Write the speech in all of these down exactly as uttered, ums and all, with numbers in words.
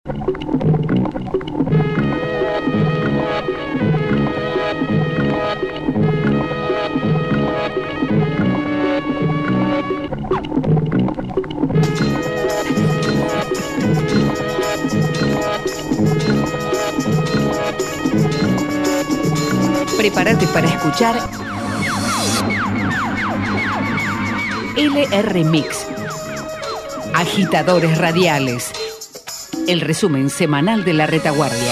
Prepárate para escuchar L R Mix, Agitadores Radiales, el resumen semanal de la retaguardia.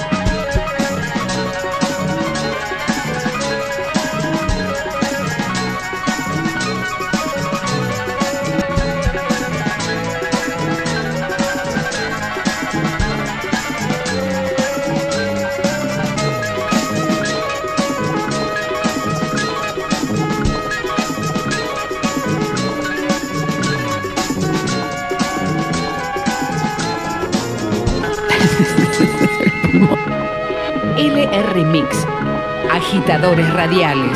L R Mix, Agitadores Radiales.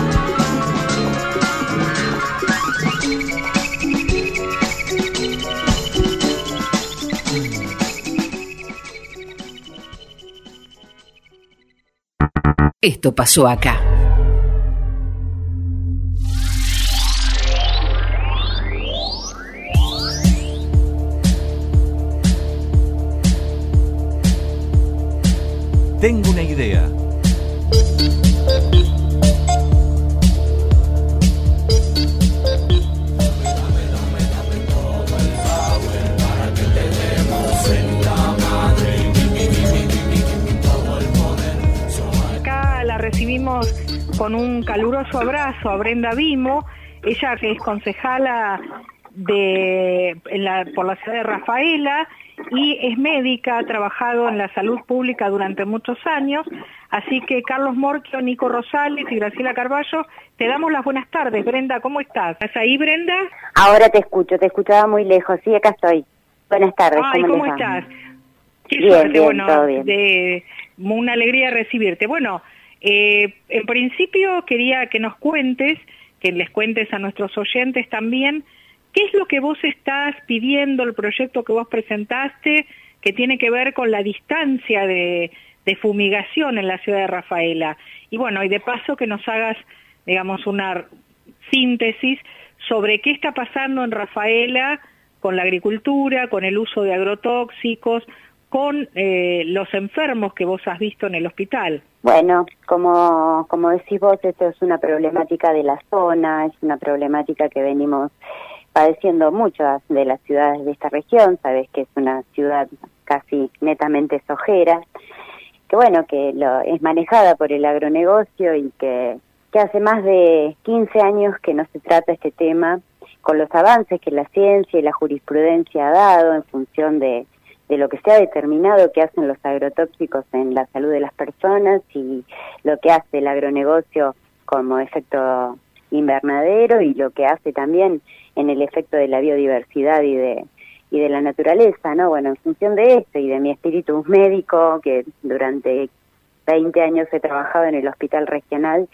Esto pasó acá. Tengo una idea. Acá la recibimos con un caluroso abrazo a Brenda Vimo, ella que es concejala de, en la, por la ciudad de Rafaela, y es médica, ha trabajado en la salud pública durante muchos años, así que Carlos Morquio, Nico Rosales y Graciela Carballo, te damos las buenas tardes. Brenda, ¿cómo estás? ¿Estás ahí, Brenda? Ahora te escucho, te escuchaba muy lejos, sí, acá estoy. Buenas tardes. Ay, ¿cómo, ¿cómo estás? Qué bien, suerte, bien, bueno, todo bien. De, una alegría recibirte. Bueno, eh, en principio quería que nos cuentes, que les cuentes a nuestros oyentes también, ¿qué es lo que vos estás pidiendo, el proyecto que vos presentaste, que tiene que ver con la distancia de, de fumigación en la ciudad de Rafaela? Y bueno, y de paso que nos hagas, digamos, una síntesis sobre qué está pasando en Rafaela con la agricultura, con el uso de agrotóxicos, con eh, los enfermos que vos has visto en el hospital. Bueno, como, como decís vos, esto es una problemática de la zona, es una problemática que venimos padeciendo muchas de las ciudades de esta región. Sabes que es una ciudad casi netamente sojera, que bueno, que lo, es manejada por el agronegocio y que, que hace más de quince años que no se trata este tema, con los avances que la ciencia y la jurisprudencia ha dado en función de, de lo que se ha determinado que hacen los agrotóxicos en la salud de las personas y lo que hace el agronegocio como efecto invernadero y lo que hace también en el efecto de la biodiversidad y de y de la naturaleza, ¿no? Bueno, en función de esto y de mi espíritu médico, que durante veinte años he trabajado en el hospital regional,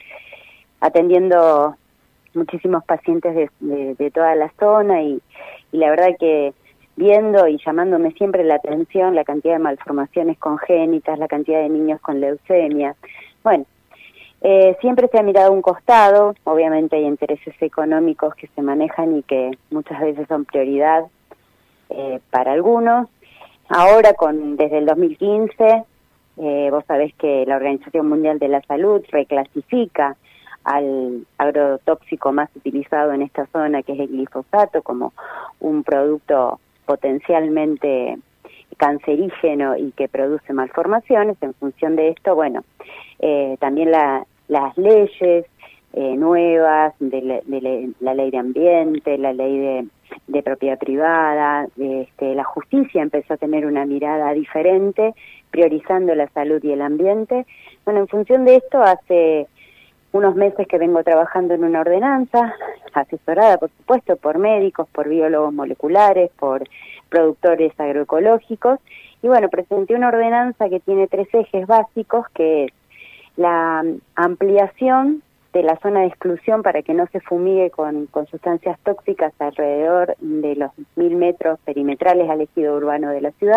atendiendo muchísimos pacientes de, de, de toda la zona y, y la verdad que viendo y llamándome siempre la atención la cantidad de malformaciones congénitas, la cantidad de niños con leucemia. Bueno, Eh, siempre se ha mirado a un costado, obviamente hay intereses económicos que se manejan y que muchas veces son prioridad eh, para algunos. Ahora, con desde el dos mil quince, eh, vos sabés que la Organización Mundial de la Salud reclasifica al agrotóxico más utilizado en esta zona, que es el glifosato, como un producto potencialmente cancerígeno y que produce malformaciones. En función de esto, bueno, eh, también la las leyes eh, nuevas de, le, de le, la ley de ambiente, la ley de, de propiedad privada, de, este, la justicia empezó a tener una mirada diferente, priorizando la salud y el ambiente. Bueno, en función de esto, hace unos meses que vengo trabajando en una ordenanza, asesorada, por supuesto, por médicos, por biólogos moleculares, por productores agroecológicos, y bueno, presenté una ordenanza que tiene tres ejes básicos, que es la ampliación de la zona de exclusión para que no se fumigue con, con sustancias tóxicas alrededor de los mil metros perimetrales al ejido urbano de la ciudad,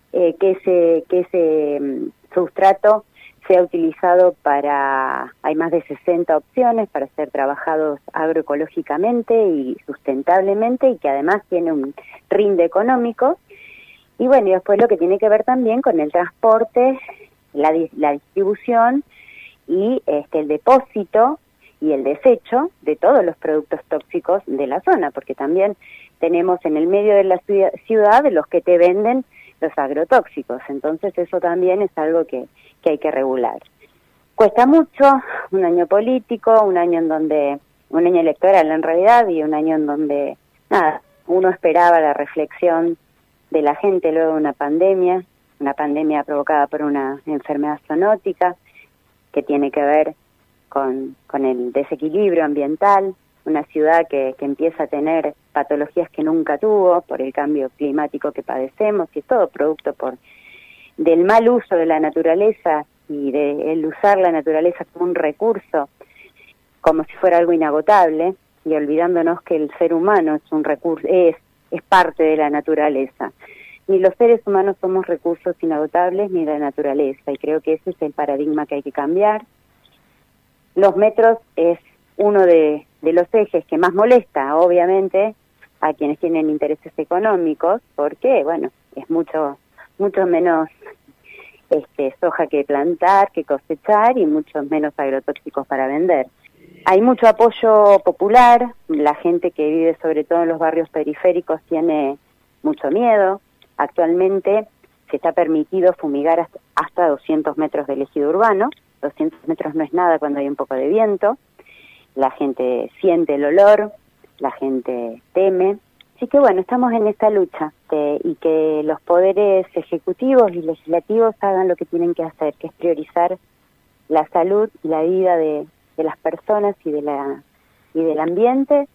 eh, que ese, que ese um, sustrato sea utilizado para, hay más de sesenta opciones para ser trabajados agroecológicamente y sustentablemente, y que además tiene un rinde económico. Y bueno, y después lo que tiene que ver también con el transporte, la, la distribución y este, el depósito y el desecho de todos los productos tóxicos de la zona, porque también tenemos en el medio de la ciudad los que te venden los agrotóxicos, entonces eso también es algo que, que hay que regular. Cuesta mucho, un año político, un año en donde, un año electoral en realidad, y un año en donde, nada, uno esperaba la reflexión de la gente luego de una pandemia, una pandemia provocada por una enfermedad zoonótica, que tiene que ver con, con el desequilibrio ambiental, una ciudad que, que empieza a tener patologías que nunca tuvo por el cambio climático que padecemos, y es todo producto por del mal uso de la naturaleza y de el usar la naturaleza como un recurso, como si fuera algo inagotable, y olvidándonos que el ser humano es un recurso, es, es parte de la naturaleza. Ni los seres humanos somos recursos inagotables, ni la naturaleza, y creo que ese es el paradigma que hay que cambiar. Los metros es uno de, de los ejes que más molesta, obviamente, a quienes tienen intereses económicos, porque, bueno, es mucho mucho menos este, soja que plantar, que cosechar, y muchos menos agrotóxicos para vender. Hay mucho apoyo popular, la gente que vive sobre todo en los barrios periféricos tiene mucho miedo. Actualmente se está permitido fumigar hasta, hasta doscientos metros del ejido urbano. doscientos metros no es nada cuando hay un poco de viento. La gente siente el olor, la gente teme. Así que bueno, estamos en esta lucha de, y que los poderes ejecutivos y legislativos hagan lo que tienen que hacer, que es priorizar la salud y la vida de, de las personas y de la y del ambiente,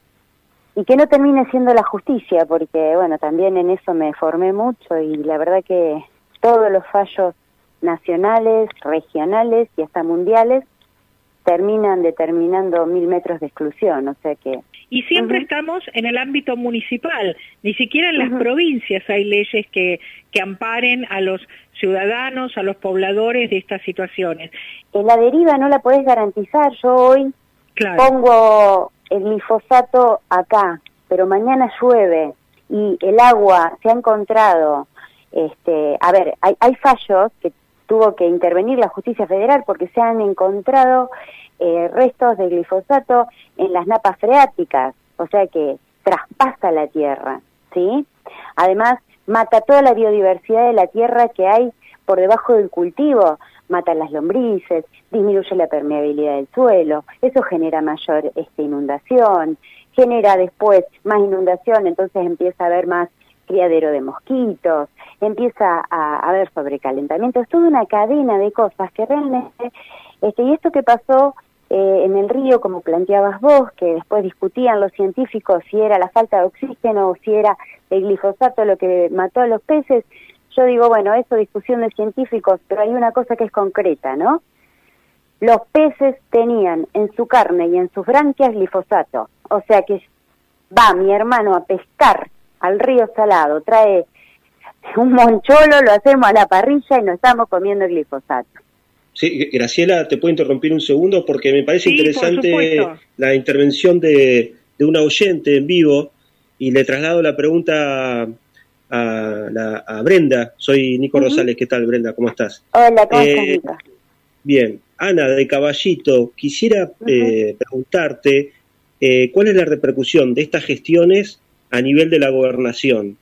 y que no termine siendo la justicia, porque bueno, también en eso me formé mucho, y la verdad que todos los fallos nacionales, regionales y hasta mundiales terminan determinando mil metros de exclusión, o sea que... Y siempre uh-huh. estamos en el ámbito municipal, ni siquiera en las uh-huh. provincias hay leyes que, que amparen a los ciudadanos, a los pobladores de estas situaciones. En la deriva no la podés garantizar. Yo hoy claro. pongo el glifosato acá, pero mañana llueve y el agua se ha encontrado... este A ver, hay, hay fallos que tuvo que intervenir la justicia federal porque se han encontrado eh, restos de glifosato en las napas freáticas, o sea que traspasa la tierra, ¿sí? Además, mata toda la biodiversidad de la tierra que hay por debajo del cultivo, mata las lombrices, disminuye la permeabilidad del suelo, eso genera mayor este, inundación, genera después más inundación, entonces empieza a haber más criadero de mosquitos, empieza a, a haber sobrecalentamiento, es toda una cadena de cosas que realmente, este, y esto que pasó eh, en el río, como planteabas vos, que después discutían los científicos si era la falta de oxígeno o si era el glifosato lo que mató a los peces, yo digo, bueno, eso discusión de científicos, pero hay una cosa que es concreta, ¿no? Los peces tenían en su carne y en sus branquias glifosato, o sea que va mi hermano a pescar al río Salado, trae un moncholo, lo hacemos a la parrilla y nos estamos comiendo glifosato. Sí, Graciela, te puedo interrumpir un segundo porque me parece sí, interesante la intervención de, de una oyente en vivo, y le traslado la pregunta a, la, a Brenda. Soy Nico uh-huh. Rosales. ¿Qué tal, Brenda? ¿Cómo estás? Hola, ¿cómo estás, Nico? Bien. Ana, de Caballito, quisiera uh-huh. eh, preguntarte eh, ¿cuál es la repercusión de estas gestiones a nivel de la gobernación?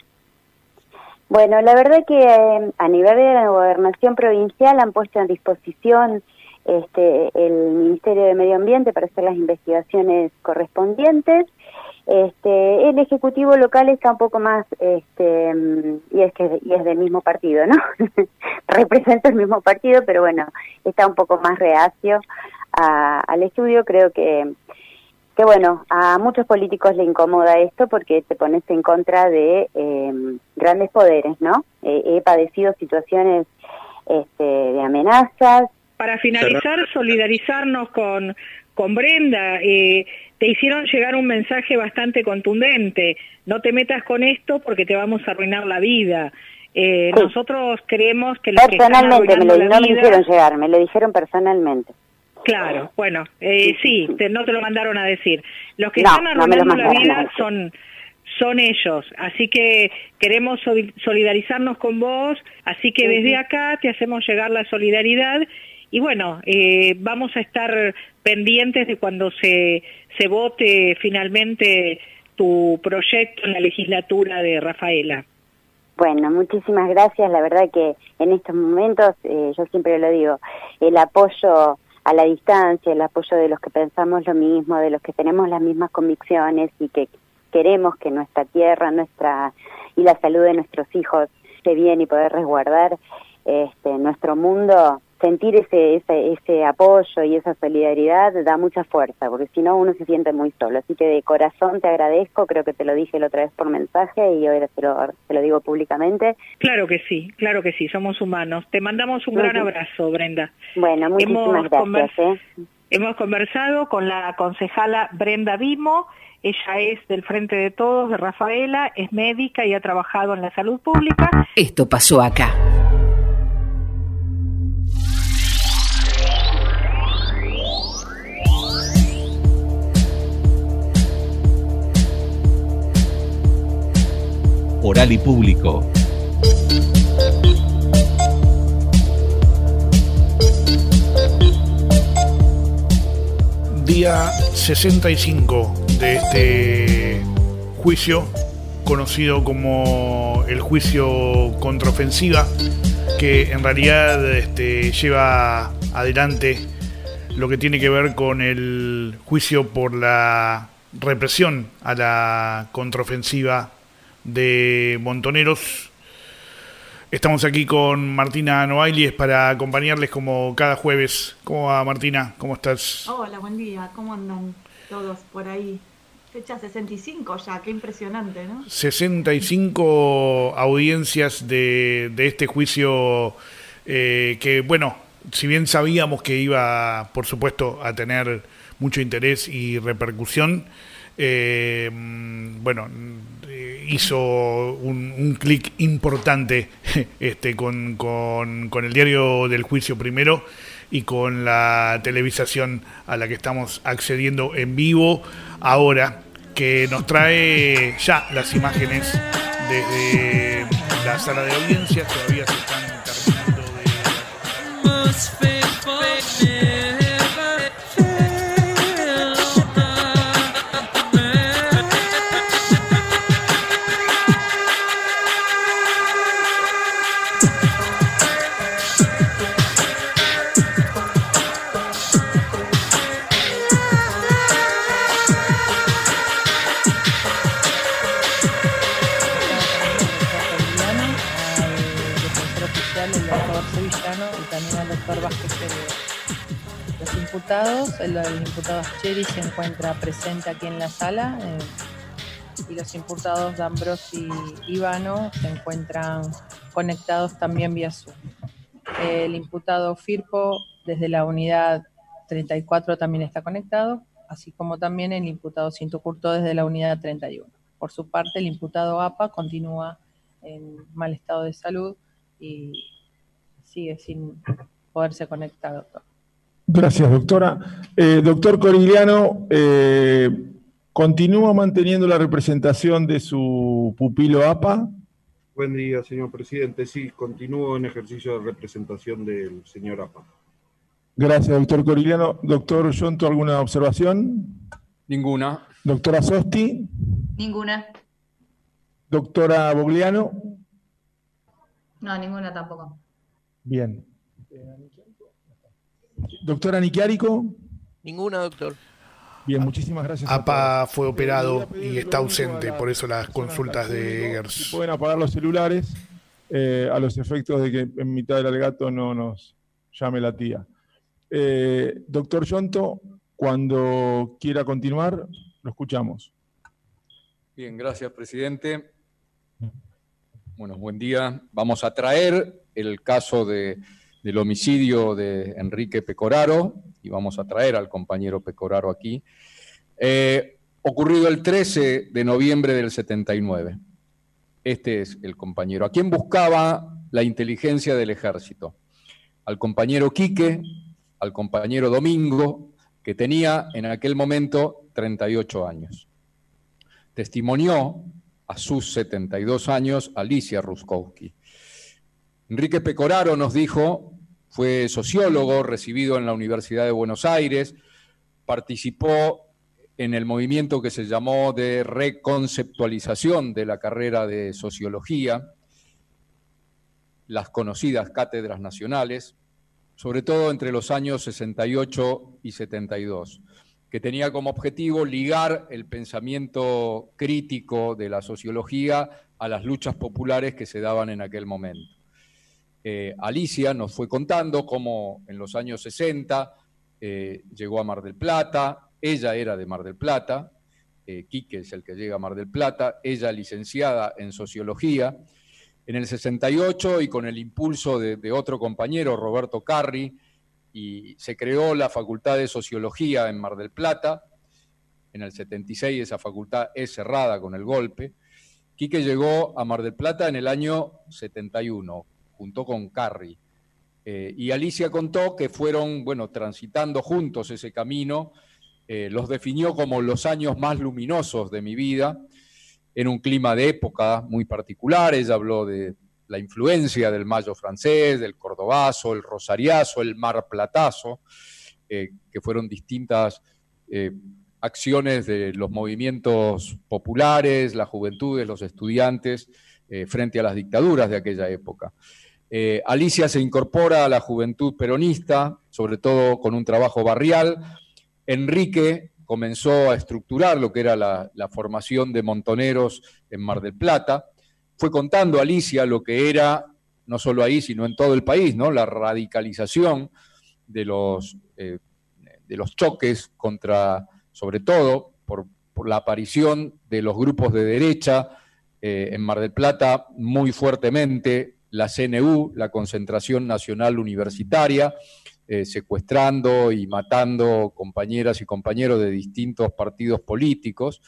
Bueno, la verdad que eh, a nivel de la gobernación provincial han puesto a disposición este, el Ministerio de Medio Ambiente para hacer las investigaciones correspondientes. Este, el Ejecutivo local está un poco más, este, y es que y es del mismo partido, ¿no? Representa el mismo partido, pero bueno, está un poco más reacio a, al estudio. Creo que que bueno, a muchos políticos le incomoda esto porque te pones en contra de eh, grandes poderes, ¿no? Eh, he padecido situaciones este, de amenazas. Para finalizar, solidarizarnos con, con Brenda. Eh, te hicieron llegar un mensaje bastante contundente. No te metas con esto porque te vamos a arruinar la vida. Eh, Sí. Nosotros creemos que los que están Personalmente, me lo, arruinando no la me vida- hicieron llegar, me lo dijeron personalmente. Claro, bueno, eh, sí, te- no te lo mandaron a decir. Los que No, están no me lo arruinando la mandaron a vida decir. son son ellos, así que queremos sol- solidarizarnos con vos, así que desde acá te hacemos llegar la solidaridad y bueno, eh, vamos a estar pendientes de cuando se, se vote finalmente tu proyecto en la legislatura de Rafaela. Bueno, muchísimas gracias. La verdad que en estos momentos, eh, yo siempre lo digo, el apoyo a la distancia, el apoyo de los que pensamos lo mismo, de los que tenemos las mismas convicciones y que queremos que nuestra tierra, nuestra y la salud de nuestros hijos esté bien y poder resguardar este, nuestro mundo, sentir ese, ese ese apoyo y esa solidaridad da mucha fuerza, porque si no uno se siente muy solo. Así que de corazón te agradezco, creo que te lo dije la otra vez por mensaje y ahora te lo, te lo digo públicamente. Claro que sí, claro que sí, somos humanos. Te mandamos un gran Ujú. abrazo, Brenda. Bueno, muchísimas Hemos gracias. convers- ¿eh? Hemos conversado con la concejala Brenda Vimo, ella es del Frente de Todos de Rafaela, es médica y ha trabajado en la salud pública. Esto pasó acá. Oral y Público. Día sesenta y cinco de este juicio, conocido como el juicio contraofensiva, que en realidad este, lleva adelante lo que tiene que ver con el juicio por la represión a la contraofensiva de Montoneros. Estamos aquí con Martina Novailies para acompañarles como cada jueves. ¿Cómo va, Martina? ¿Cómo estás? Hola, buen día. ¿Cómo andan todos por ahí? Fecha sesenta y cinco ya, qué impresionante, ¿no? sesenta y cinco audiencias de, de este juicio eh, que, bueno, si bien sabíamos que iba, por supuesto, a tener mucho interés y repercusión, eh, bueno, hizo un, un clic importante este, con, con, con el diario del juicio primero y con la televisación a la que estamos accediendo en vivo ahora, que nos trae ya las imágenes desde la sala de audiencias. Todavía se están terminando de... Los imputados, el, el imputado Ascheri se encuentra presente aquí en la sala eh, y los imputados D'Ambrosi y Ivano se encuentran conectados también vía Zoom. El imputado Firpo desde la unidad treinta y cuatro también está conectado, así como también el imputado Cinto Curto desde la unidad treinta y uno. Por su parte, el imputado A P A continúa en mal estado de salud y sigue sin poderse conectar, doctor. Gracias, doctora. Eh, doctor Corigliano, eh, ¿continúa manteniendo la representación de su pupilo A P A? Buen día, señor presidente. Sí, continúo en ejercicio de representación del señor A P A. Gracias, doctor Corigliano. Doctor Yonto, ¿alguna observación? Ninguna. Doctora Sosti. Ninguna. Doctora Bogliano. No, ninguna tampoco. Bien. Doctora Nichiarico. Ninguna, doctor. Bien, muchísimas gracias. A P A fue operado y está ausente, por eso las consultas de Eggers. Si pueden apagar los celulares eh, a los efectos de que en mitad del alegato no nos llame la tía. Eh, doctor Yonto, cuando quiera continuar, lo escuchamos. Bien, gracias, presidente. Bueno, buen día. Vamos a traer el caso de, del homicidio de Enrique Pecoraro y vamos a traer al compañero Pecoraro aquí. Eh, ocurrido el trece de noviembre del setenta y nueve. Este es el compañero. ¿A quién buscaba la inteligencia del ejército? Al compañero Quique, al compañero Domingo, que tenía en aquel momento treinta y ocho años. Testimonió a sus setenta y dos años Alicia Ruskowski. Enrique Pecoraro, nos dijo, fue sociólogo, recibido en la Universidad de Buenos Aires, participó en el movimiento que se llamó de reconceptualización de la carrera de sociología, las conocidas cátedras nacionales, sobre todo entre los años sesenta y ocho y setenta y dos, que tenía como objetivo ligar el pensamiento crítico de la sociología a las luchas populares que se daban en aquel momento. Eh, Alicia nos fue contando cómo en los años sesenta eh, llegó a Mar del Plata. Ella era de Mar del Plata, eh, Quique es el que llega a Mar del Plata, ella licenciada en Sociología. En el sesenta y ocho, y con el impulso de, de otro compañero, Roberto Carri, y se creó la Facultad de Sociología en Mar del Plata. En el setenta y seis esa facultad es cerrada con el golpe. Quique llegó a Mar del Plata en el año setenta y uno, junto con Carri. Eh, y Alicia contó que fueron, bueno, transitando juntos ese camino. Eh, los definió como los años más luminosos de mi vida, en un clima de época muy particular. Ella habló de la influencia del Mayo francés, del Cordobazo, el Rosariazo, el Marplatazo, eh, que fueron distintas eh, acciones de los movimientos populares, las juventudes, los estudiantes, eh, frente a las dictaduras de aquella época. Eh, Alicia se incorpora a la juventud peronista, sobre todo con un trabajo barrial. Enrique comenzó a estructurar lo que era la, la formación de montoneros en Mar del Plata. Fue contando a Alicia lo que era, no solo ahí, sino en todo el país, ¿no?, la radicalización de los, eh, de los choques contra, sobre todo, por, por la aparición de los grupos de derecha eh, en Mar del Plata muy fuertemente, la C N U, la Concentración Nacional Universitaria, Eh, secuestrando y matando compañeras y compañeros de distintos partidos políticos.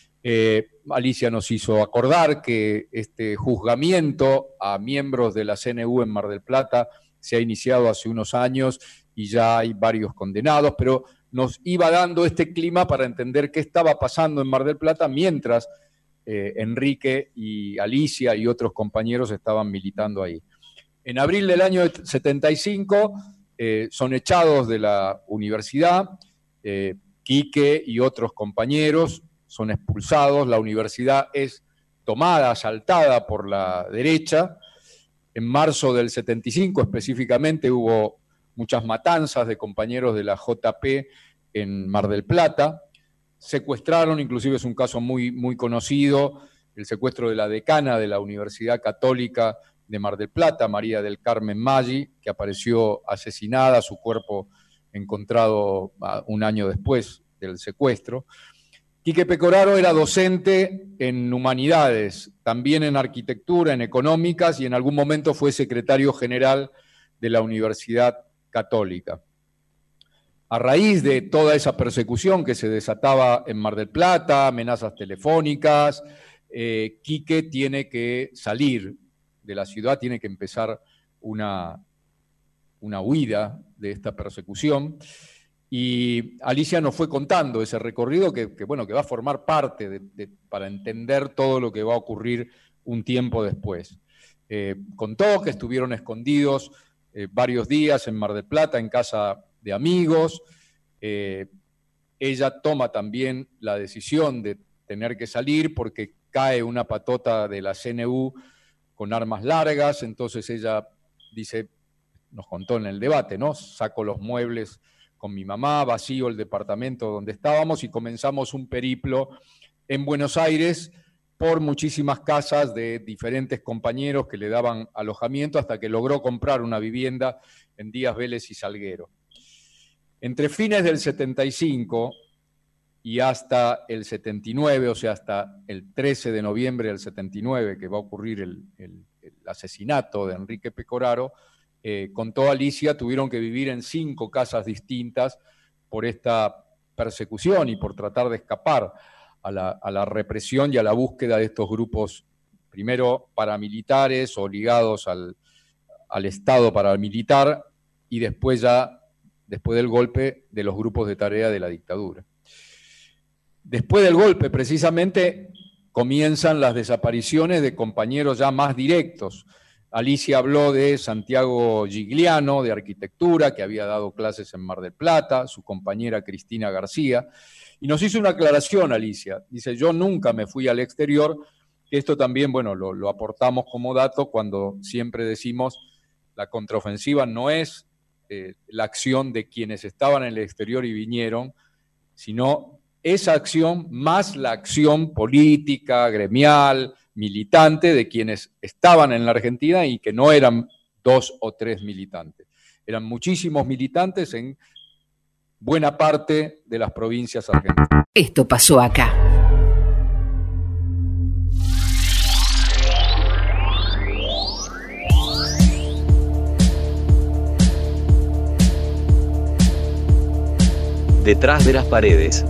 Eh, Alicia nos hizo acordar que este juzgamiento a miembros de la C N U en Mar del Plata se ha iniciado hace unos años y ya hay varios condenados, pero nos iba dando este clima para entender qué estaba pasando en Mar del Plata mientras eh, Enrique y Alicia y otros compañeros estaban militando ahí. En abril del año setenta y cinco, Eh, son echados de la universidad, eh, Quique y otros compañeros son expulsados, la universidad es tomada, asaltada por la derecha. En marzo del setenta y cinco específicamente hubo muchas matanzas de compañeros de la J P en Mar del Plata, secuestraron, inclusive es un caso muy, muy conocido, el secuestro de la decana de la Universidad Católica de Mar del Plata, María del Carmen Maggi, que apareció asesinada, su cuerpo encontrado un año después del secuestro. Quique Pecoraro era docente en humanidades, también en arquitectura, en económicas, y en algún momento fue secretario general de la Universidad Católica. A raíz de toda esa persecución que se desataba en Mar del Plata, amenazas telefónicas, eh, Quique tiene que salir de la ciudad, tiene que empezar una, una huida de esta persecución. Y Alicia nos fue contando ese recorrido que, que, bueno, que va a formar parte de, de, para entender todo lo que va a ocurrir un tiempo después. Eh, contó que estuvieron escondidos eh, varios días en Mar del Plata, en casa de amigos. Eh, ella toma también la decisión de tener que salir porque cae una patota de la C N U con armas largas, entonces ella dice, nos contó en el debate, ¿no? Saco los muebles con mi mamá, vacío el departamento donde estábamos y comenzamos un periplo en Buenos Aires por muchísimas casas de diferentes compañeros que le daban alojamiento hasta que logró comprar una vivienda en Díaz Vélez y Salguero. Entre fines del setenta y cinco y hasta el setenta y nueve, o sea, hasta el trece de noviembre del setenta y nueve, que va a ocurrir el, el, el asesinato de Enrique Pecoraro, eh, contó Alicia, tuvieron que vivir en cinco casas distintas por esta persecución y por tratar de escapar a la, a la represión y a la búsqueda de estos grupos primero paramilitares o ligados al, al Estado paramilitar, y después ya, después del golpe, de los grupos de tarea de la dictadura. Después del golpe, precisamente, comienzan las desapariciones de compañeros ya más directos. Alicia habló de Santiago Gigliano, de arquitectura, que había dado clases en Mar del Plata, su compañera Cristina García, y nos hizo una aclaración, Alicia. Dice, yo nunca me fui al exterior, que esto también, bueno, lo, lo aportamos como dato cuando siempre decimos la contraofensiva no es eh, la acción de quienes estaban en el exterior y vinieron, sino esa acción más la acción política, gremial, militante de quienes estaban en la Argentina y que no eran dos o tres militantes. Eran muchísimos militantes en buena parte de las provincias argentinas. Esto pasó acá. Detrás de las paredes.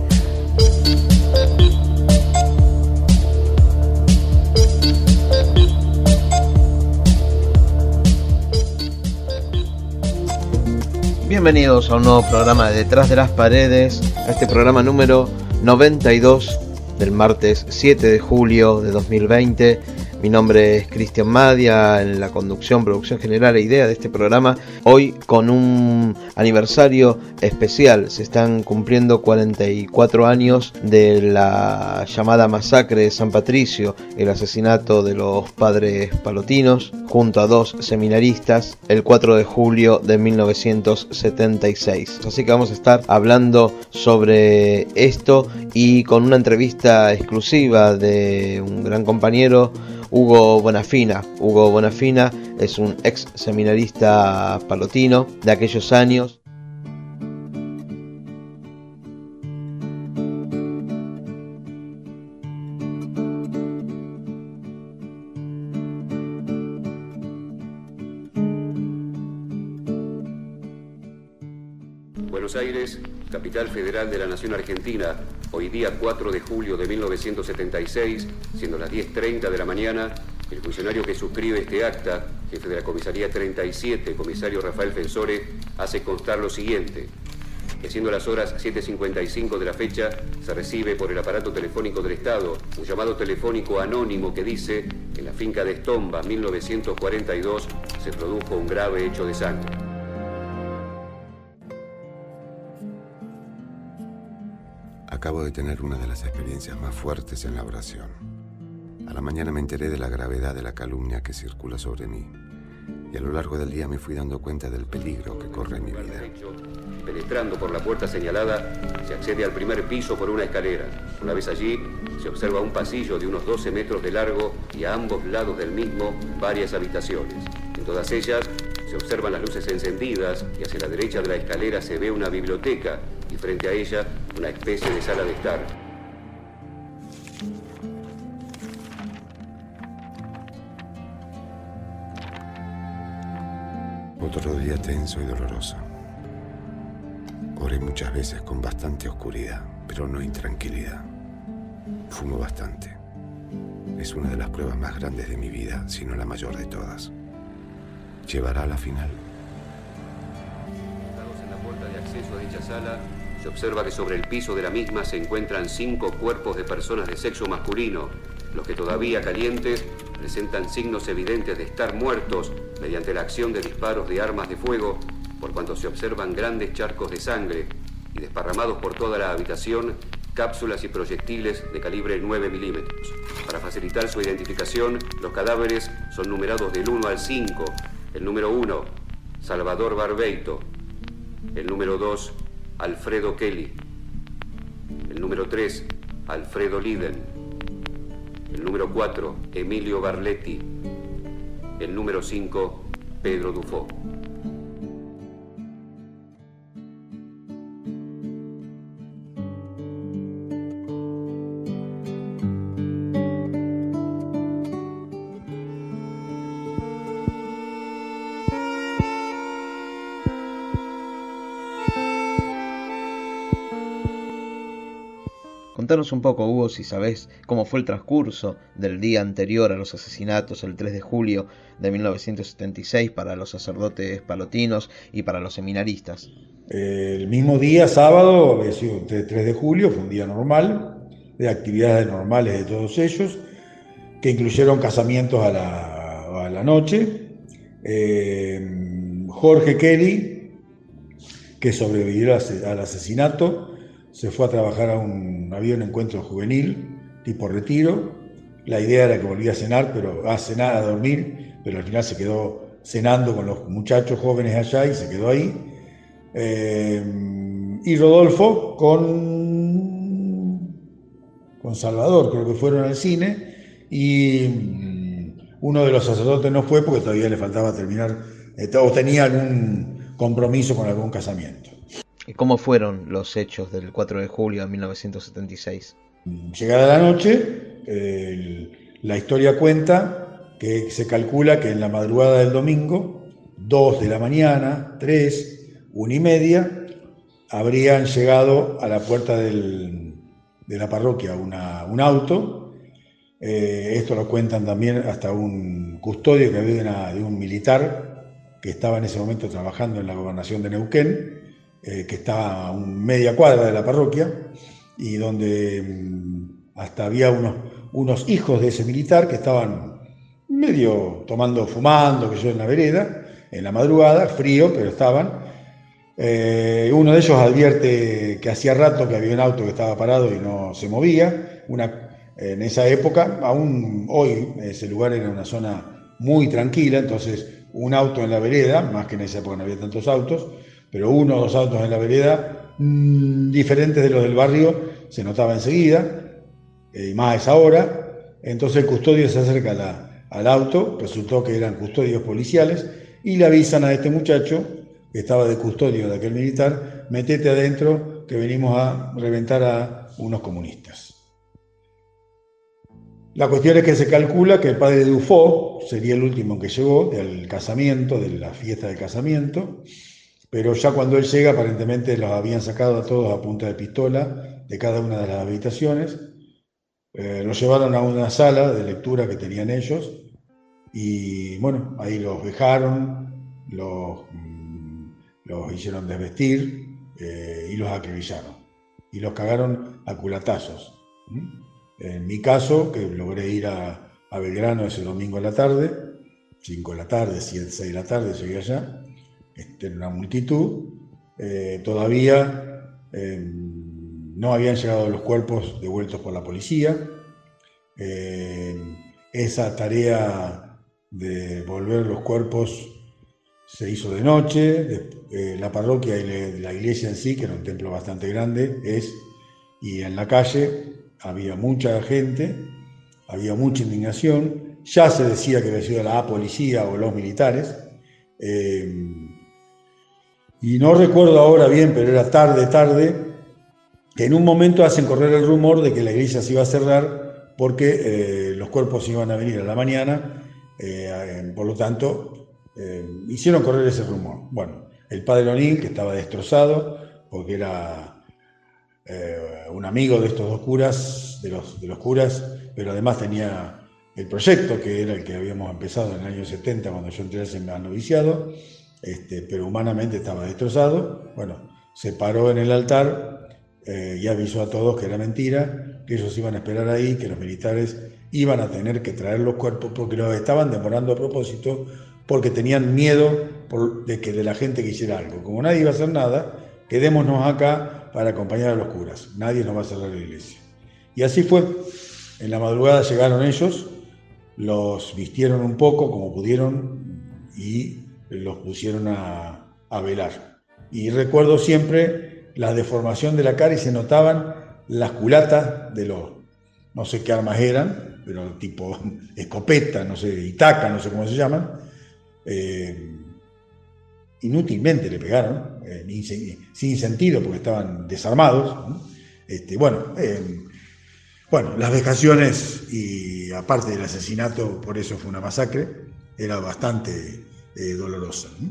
Bienvenidos a un nuevo programa de Detrás de las Paredes, a este programa número noventa y dos del martes siete de julio de dos mil veinte. Mi nombre es Cristian Madia, en la conducción, producción general e idea de este programa. Hoy con un aniversario especial, se están cumpliendo cuarenta y cuatro años de la llamada masacre de San Patricio, el asesinato de los padres palotinos, junto a dos seminaristas, el cuatro de julio de mil novecientos setenta y seis. Así que vamos a estar hablando sobre esto y con una entrevista exclusiva de un gran compañero, Hugo Bonafina. Hugo Bonafina es un ex seminarista palotino de aquellos años. Buenos Aires, capital federal de la Nación Argentina, hoy día cuatro de julio de mil novecientos setenta y seis, siendo las diez treinta de la mañana, el funcionario que suscribe este acta, jefe de la Comisaría treinta y siete, comisario Rafael Fensore, hace constar lo siguiente: que siendo las horas siete cincuenta y cinco de la fecha, se recibe por el aparato telefónico del Estado un llamado telefónico anónimo que dice: en la finca de Estomba, mil novecientos cuarenta y dos, se produjo un grave hecho de sangre. Acabo de tener una de las experiencias más fuertes en la oración. A la mañana me enteré de la gravedad de la calumnia que circula sobre mí, y a lo largo del día me fui dando cuenta del peligro que corre mi vida. Penetrando por la puerta señalada, se accede al primer piso por una escalera. Una vez allí, se observa un pasillo de unos doce metros de largo y a ambos lados del mismo varias habitaciones. En todas ellas se observan las luces encendidas y hacia la derecha de la escalera se ve una biblioteca y frente a ella una especie de sala de estar. Otro día tenso y doloroso. Oré muchas veces con bastante oscuridad, pero no intranquilidad. Fumo bastante. Es una de las pruebas más grandes de mi vida, si no la mayor de todas. ¿Llevará a la final? En la puerta de acceso a dicha sala, se observa que sobre el piso de la misma se encuentran cinco cuerpos de personas de sexo masculino, los que todavía calientes presentan signos evidentes de estar muertos mediante la acción de disparos de armas de fuego, por cuanto se observan grandes charcos de sangre y desparramados por toda la habitación cápsulas y proyectiles de calibre nueve milímetros. Para facilitar su identificación, los cadáveres son numerados del uno al cinco. El número uno, Salvador Barbeito. El número dos, Alfredo Kelly. El número tres, Alfredo Liden. El número cuatro, Emilio Barletti. El número cinco, Pedro Dufo. Contanos un poco, Hugo, si sabés cómo fue el transcurso del día anterior a los asesinatos, el tres de julio de mil novecientos setenta y seis, para los sacerdotes palotinos y para los seminaristas. El mismo día, sábado, había sido tres de julio, fue un día normal, de actividades normales de todos ellos, que incluyeron casamientos a la, a la noche. Eh, Jorge Kelly, que sobrevivió al asesinato, se fue a trabajar a un, había un encuentro juvenil, tipo retiro. La idea era que volvía a cenar, pero a cenar, a dormir, pero al final se quedó cenando con los muchachos jóvenes allá y se quedó ahí. Eh, y Rodolfo con, con Salvador, creo que fueron al cine, y uno de los sacerdotes no fue porque todavía le faltaba terminar, eh, o tenía algún compromiso con algún casamiento. ¿Y cómo fueron los hechos del cuatro de julio de mil novecientos setenta y seis? Llegada la noche, eh, la historia cuenta que se calcula que en la madrugada del domingo, dos de la mañana, tres, una y media, habrían llegado a la puerta del, de la parroquia una, un auto. Eh, esto lo cuentan también hasta un custodio que había de, una, de un militar que estaba en ese momento trabajando en la gobernación de Neuquén, eh, que estaba a un media cuadra de la parroquia, y donde mmm, hasta había unos, unos hijos de ese militar que estaban medio tomando, fumando, que yo en la vereda, en la madrugada, frío, pero estaban. Eh, uno de ellos advierte que hacía rato que había un auto que estaba parado y no se movía. Una, en esa época, aún hoy, ese lugar era una zona muy tranquila, entonces un auto en la vereda, más que en esa época no había tantos autos, pero uno o dos autos en la vereda, mmm, diferentes de los del barrio, se notaba enseguida, y eh, más a esa hora. Entonces el custodio se acerca a la, al auto, resultó que eran custodios policiales, y le avisan a este muchacho, que estaba de custodio de aquel militar: metete adentro, que venimos a reventar a unos comunistas. La cuestión es que se calcula que el padre Dufo sería el último que llegó del casamiento, de la fiesta de casamiento, pero ya cuando él llega aparentemente los habían sacado a todos a punta de pistola de cada una de las habitaciones. Eh, los llevaron a una sala de lectura que tenían ellos y bueno, ahí los vejaron, los, los hicieron desvestir eh, y los acribillaron y los cagaron a culatazos. ¿Mm? En mi caso, que logré ir a, a Belgrano ese domingo a la tarde, cinco de la tarde, siete, seis de la tarde llegué allá, este, en una multitud, eh, todavía eh, no habían llegado los cuerpos devueltos por la policía. Eh, esa tarea de volver los cuerpos se hizo de noche. De, eh, la parroquia y le, la iglesia en sí, que era un templo bastante grande, es, y en la calle había mucha gente, había mucha indignación. Ya se decía que había sido la policía o los militares. Eh, y no recuerdo ahora bien, pero era tarde, tarde, que en un momento hacen correr el rumor de que la iglesia se iba a cerrar porque eh, los cuerpos iban a venir a la mañana, eh, por lo tanto, eh, hicieron correr ese rumor. Bueno, el padre O'Neill, que estaba destrozado, porque era Eh, un amigo de estos dos curas, de los, de los curas, pero además tenía el proyecto, que era el que habíamos empezado en el año setenta, cuando yo entré al noviciado, este, pero humanamente estaba destrozado. Bueno, se paró en el altar eh, y avisó a todos que era mentira, que ellos iban a esperar ahí, que los militares iban a tener que traer los cuerpos, porque los estaban demorando a propósito, porque tenían miedo por, de que de la gente que hiciera algo. Como nadie iba a hacer nada, quedémonos acá para acompañar a los curas, nadie nos va a cerrar la iglesia. Y así fue. En la madrugada llegaron ellos, los vistieron un poco como pudieron y los pusieron a, a velar. Y recuerdo siempre la deformación de la cara y se notaban las culatas de los, no sé qué armas eran, pero tipo escopeta, no sé, itaca, no sé cómo se llaman. Eh, inútilmente le pegaron, eh, sin sentido, porque estaban desarmados. ¿No? Este, bueno, eh, bueno, las vejaciones y aparte del asesinato, por eso fue una masacre, era bastante eh, dolorosa. ¿no?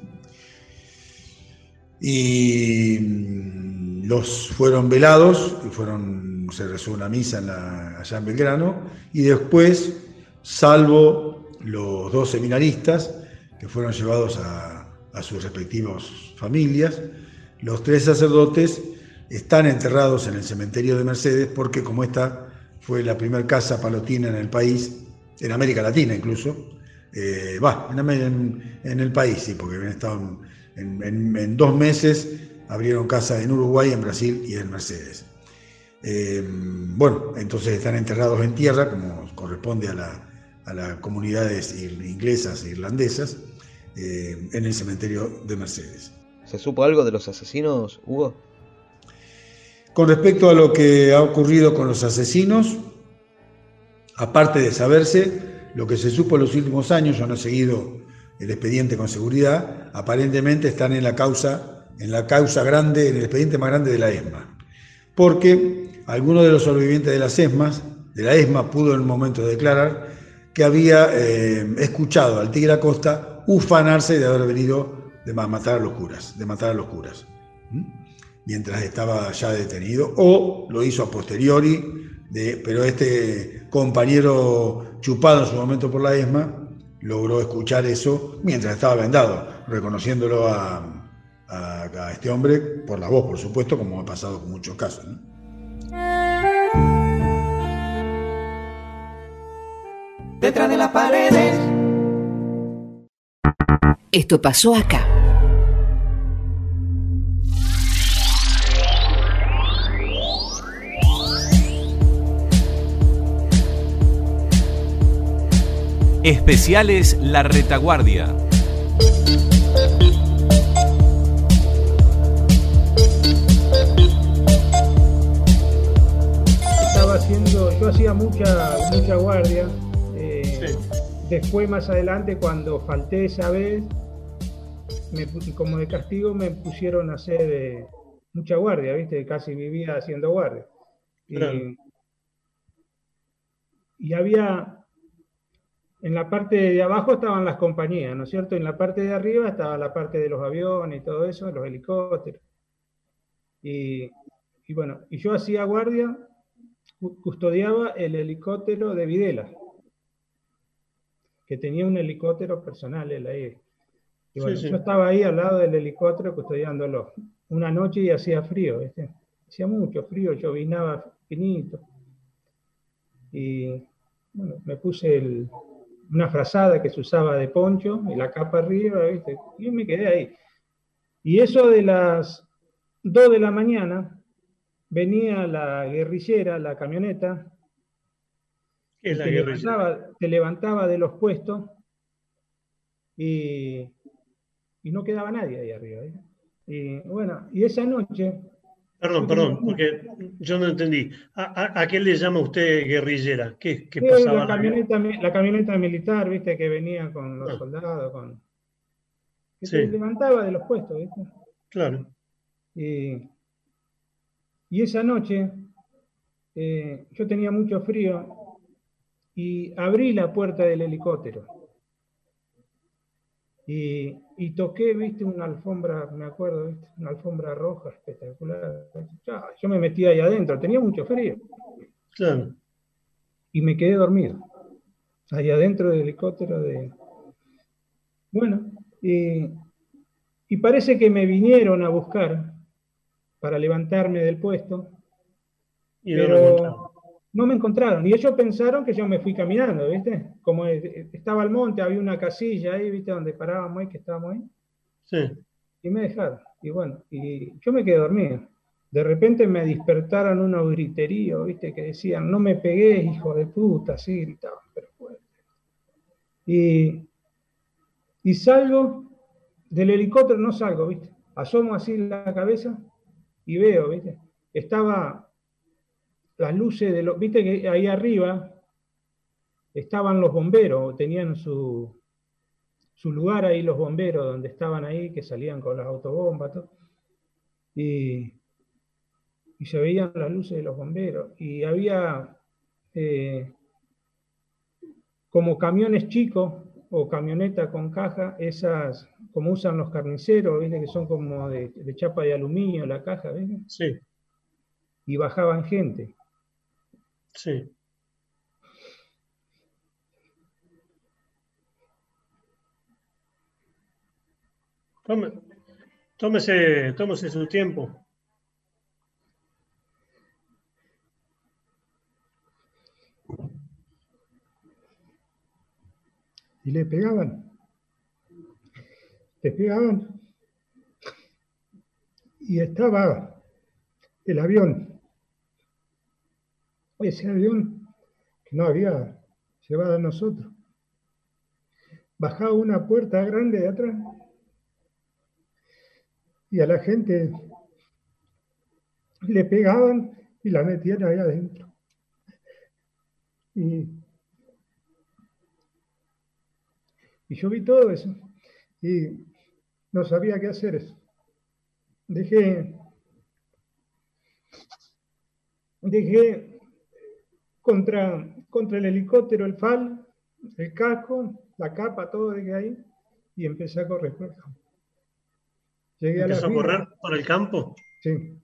Y los fueron velados, y fueron se rezó una misa en la, allá en Belgrano, y después, salvo los dos seminaristas que fueron llevados a, a sus respectivas familias, los tres sacerdotes están enterrados en el cementerio de Mercedes, porque como esta fue la primera casa palotina en el país, en América Latina incluso, eh, va, en, en, en el país, sí, porque habían estado en, en, en dos meses, abrieron casas en Uruguay, en Brasil y en Mercedes. Eh, bueno, entonces están enterrados en tierra, como corresponde a, la, a las comunidades inglesas e irlandesas, eh, en el cementerio de Mercedes. ¿Se supo algo de los asesinos, Hugo? Con respecto a lo que ha ocurrido con los asesinos, aparte de saberse, lo que se supo en los últimos años, yo no he seguido el expediente con seguridad, aparentemente están en la causa, en la causa grande, en el expediente más grande de la ESMA. Porque alguno de los sobrevivientes de las ESMAs, de la ESMA pudo en un momento declarar que había eh, escuchado al Tigre Acosta ufanarse de haber venido de matar a los curas, de matar a los curas. ¿Mm? Mientras estaba ya detenido, o lo hizo a posteriori, de, pero este compañero chupado en su momento por la ESMA logró escuchar eso mientras estaba vendado, reconociéndolo a, a, a este hombre por la voz, por supuesto, como ha pasado con muchos casos, ¿no? Detrás de las paredes. Esto pasó acá. Especiales La Retaguardia. Estaba haciendo, yo hacía mucha, mucha guardia. Eh, sí. Después, más adelante, cuando falté esa vez, me, como de castigo me pusieron a hacer eh, mucha guardia, ¿viste? Casi vivía haciendo guardia. Claro. Y, y había... En la parte de abajo estaban las compañías, ¿no es cierto? En la parte de arriba estaba la parte de los aviones y todo eso, los helicópteros. Y, y bueno, y yo hacía guardia, custodiaba el helicóptero de Videla, que tenía un helicóptero personal él ahí. Y bueno, sí, sí. Yo estaba ahí al lado del helicóptero custodiándolo. Una noche y hacía frío, ¿viste? Hacía mucho frío, llovinaba finito. Y bueno, me puse el... una frazada que se usaba de poncho y la capa arriba, ¿viste? Y me quedé ahí. Y eso de las dos de la mañana venía la guerrillera, la camioneta, ¿qué es la te, levantaba, te levantaba de los puestos y, y no quedaba nadie ahí arriba, ¿eh? Y bueno, y esa noche... Perdón, perdón, porque yo no entendí. ¿A, a, a qué le llama usted guerrillera? ¿Qué, qué sí, pasaba? La camioneta, la camioneta militar, ¿viste? Que venía con los ah. soldados, con... que sí. Se levantaba de los puestos, ¿viste? Claro. Y, y esa noche eh, yo tenía mucho frío y abrí la puerta del helicóptero. Y, y toqué, viste, una alfombra, me acuerdo, viste, una alfombra roja espectacular. Yo me metí ahí adentro, tenía mucho frío. Claro. Y me quedé dormido. Ahí adentro del helicóptero de... Bueno, y, y parece que me vinieron a buscar para levantarme del puesto. Y pero... no No me encontraron, y ellos pensaron que yo me fui caminando, ¿viste? Como estaba al monte, había una casilla ahí, ¿viste? Donde parábamos ahí, que estábamos ahí. Sí. Y me dejaron, y bueno, y yo me quedé dormido. De repente me despertaron unos griteríos, ¿viste? Que decían, no me pegues, hijo de puta, así gritaban, pero fuerte. Y, y salgo del helicóptero, no salgo, ¿viste? Asomo así la cabeza y veo, ¿viste? Estaba... las luces de los, viste que ahí arriba estaban los bomberos, tenían su, su lugar ahí los bomberos, donde estaban ahí, que salían con las autobombas, todo, y, y se veían las luces de los bomberos, y había eh, como camiones chicos, o camionetas con caja, esas, como usan los carniceros, viste que son como de, de chapa de aluminio la caja, ¿viste? Sí. Y bajaban gente. Sí. Tome, tómese, tómese su tiempo. Y le pegaban. Le pegaban. Y estaba el avión. Ese avión que no había llevado a nosotros. Bajaba una puerta grande de atrás. Y a la gente le pegaban y la metían ahí adentro. Y, y yo vi todo eso y no sabía qué hacer. Dejé, dejé contra, contra el helicóptero el fal, el casco, la capa, todo dejé ahí y empecé a correr por el campo. Llegué ¿Empezó a, a correr por el campo? Sí.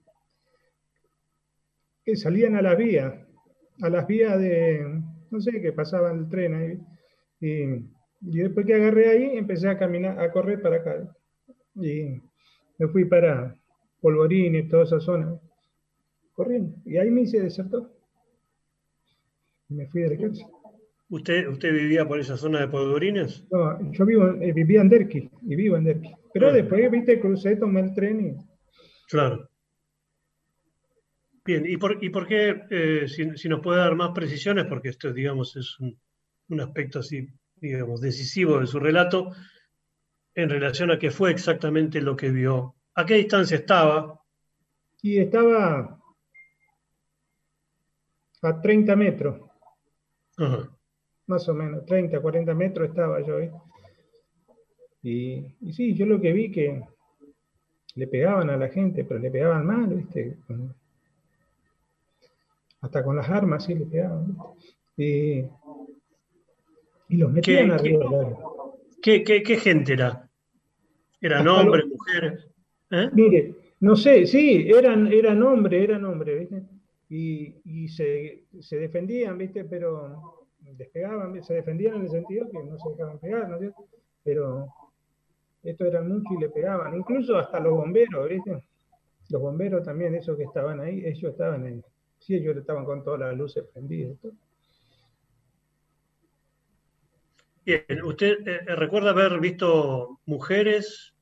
Que salían a las vías, a las vías de, no sé, que pasaban el tren ahí. Y, y después que agarré ahí, empecé a caminar, a correr para acá. Y me fui para Polvorines, toda esa zona, corriendo. Y ahí me hice desertor. Y me fui del ejército. ¿Usted, ¿Usted vivía por esa zona de Polvorines? No, yo vivo, eh, vivía en Derqui, y vivo en Derqui. Pero ah, después, viste, crucé, tomé el tren y... Claro. Bien, ¿y por, y por qué, eh, si, si nos puede dar más precisiones, porque esto, digamos, es un, un aspecto así, digamos, decisivo de su relato, en relación a qué fue exactamente lo que vio? ¿A qué distancia estaba? Y estaba a treinta metros. Ajá. Más o menos, treinta, cuarenta metros estaba yo ahí. Y, y sí, yo lo que vi que le pegaban a la gente, pero le pegaban mal, ¿viste? Hasta con las armas sí le pegaban. Y, y los metían ¿Qué, arriba. ¿qué, qué, qué gente era? ¿Eran Hasta hombres, lo, mujeres? ¿Eh? Mire, no sé, sí, eran, eran hombres, eran hombres, ¿viste? Y, y se, se defendían, ¿viste? Pero despegaban, se defendían en el sentido que no se dejaban pegar, ¿no es cierto? Pero estos eran muchos y le pegaban, incluso hasta los bomberos, ¿viste? Los bomberos también, esos que estaban ahí, ellos estaban ahí, sí, ellos estaban con todas las luces prendidas. ¿Todo? Bien, ¿usted eh, recuerda haber visto mujeres?